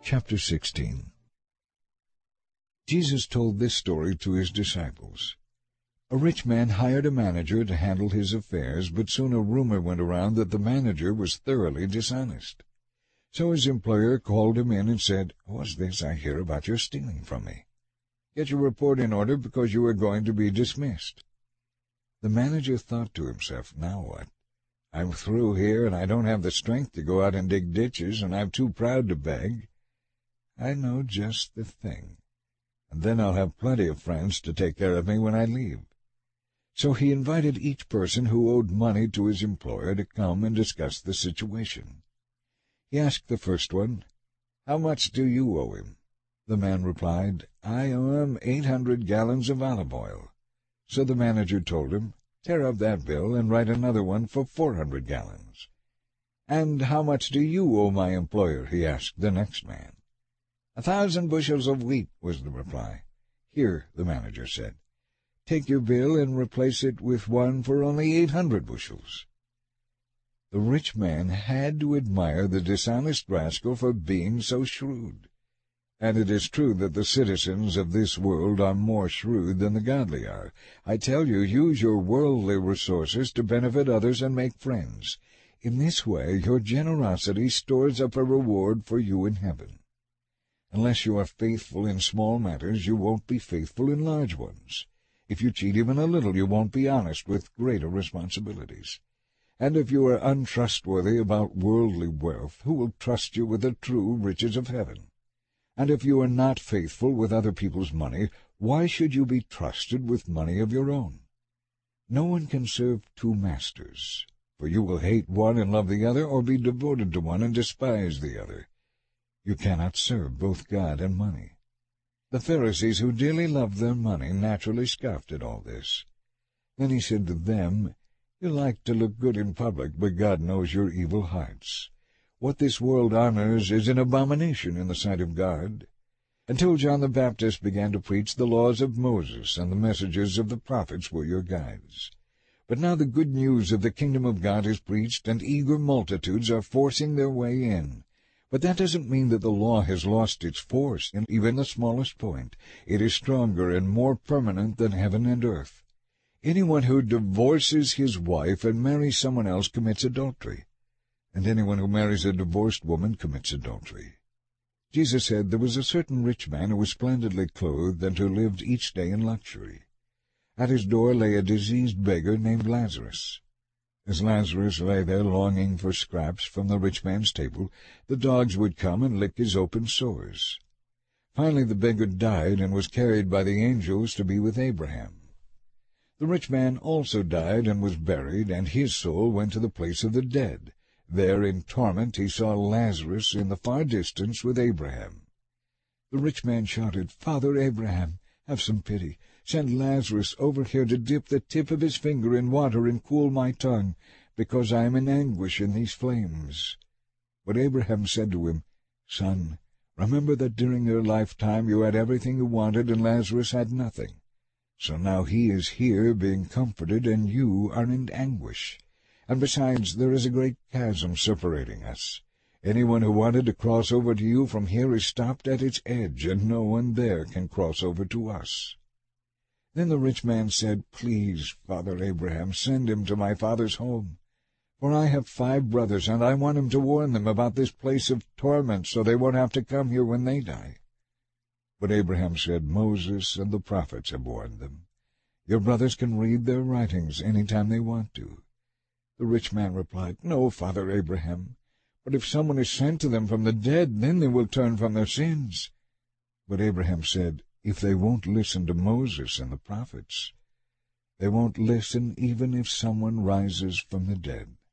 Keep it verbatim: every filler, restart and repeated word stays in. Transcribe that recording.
Chapter sixteen. Jesus told this story to his disciples. A rich man hired a manager to handle his affairs, but soon a rumor went around that the manager was thoroughly dishonest. So his employer called him in and said, "What's this I hear about your stealing from me? Get your report in order, because you are going to be dismissed." The manager thought to himself, "Now what? I'm through here, and I don't have the strength to go out and dig ditches, and I'm too proud to beg. I know just the thing, and then I'll have plenty of friends to take care of me when I leave." So he invited each person who owed money to his employer to come and discuss the situation. He asked the first one, "How much do you owe him?" The man replied, "I owe him eight hundred gallons of olive oil." So the manager told him, "Tear up that bill and write another one for four hundred gallons." "And how much do you owe my employer?" he asked the next man. "A thousand bushels of wheat," was the reply. "Here," the manager said, "take your bill and replace it with one for only eight hundred bushels." The rich man had to admire the dishonest rascal for being so shrewd. And it is true that the citizens of this world are more shrewd than the godly are. I tell you, use your worldly resources to benefit others and make friends. In this way your generosity stores up a reward for you in heaven. Unless you are faithful in small matters, you won't be faithful in large ones. If you cheat even a little, you won't be honest with greater responsibilities. And if you are untrustworthy about worldly wealth, who will trust you with the true riches of heaven? And if you are not faithful with other people's money, why should you be trusted with money of your own? No one can serve two masters, for you will hate one and love the other, or be devoted to one and despise the other. You cannot serve both God and money. The Pharisees, who dearly loved their money, naturally scoffed at all this. Then he said to them, "You like to look good in public, but God knows your evil hearts. What this world honors is an abomination in the sight of God. Until John the Baptist began to preach, the laws of Moses and the messages of the prophets were your guides. But now the good news of the kingdom of God is preached, and eager multitudes are forcing their way in. But that doesn't mean that the law has lost its force in even the smallest point. It is stronger and more permanent than heaven and earth. Anyone who divorces his wife and marries someone else commits adultery, and anyone who marries a divorced woman commits adultery." Jesus said there was a certain rich man who was splendidly clothed and who lived each day in luxury. At his door lay a diseased beggar named Lazarus. As Lazarus lay there longing for scraps from the rich man's table, the dogs would come and lick his open sores. Finally the beggar died and was carried by the angels to be with Abraham. The rich man also died and was buried, and his soul went to the place of the dead. There in torment he saw Lazarus in the far distance with Abraham. The rich man shouted, "Father Abraham, have some pity. Send Lazarus over here to dip the tip of his finger in water and cool my tongue, because I am in anguish in these flames." But Abraham said to him, "Son, remember that during your lifetime you had everything you wanted, and Lazarus had nothing. So now he is here being comforted, and you are in anguish. And besides, there is a great chasm separating us. Anyone who wanted to cross over to you from here is stopped at its edge, and no one there can cross over to us." Then the rich man said, "Please, Father Abraham, send him to my father's home. For I have five brothers, and I want him to warn them about this place of torment, so they won't have to come here when they die." But Abraham said, "Moses and the prophets have warned them. Your brothers can read their writings any time they want to." The rich man replied, "No, Father Abraham, but if someone is sent to them from the dead, then they will turn from their sins." But Abraham said, "If they won't listen to Moses and the prophets, they won't listen even if someone rises from the dead."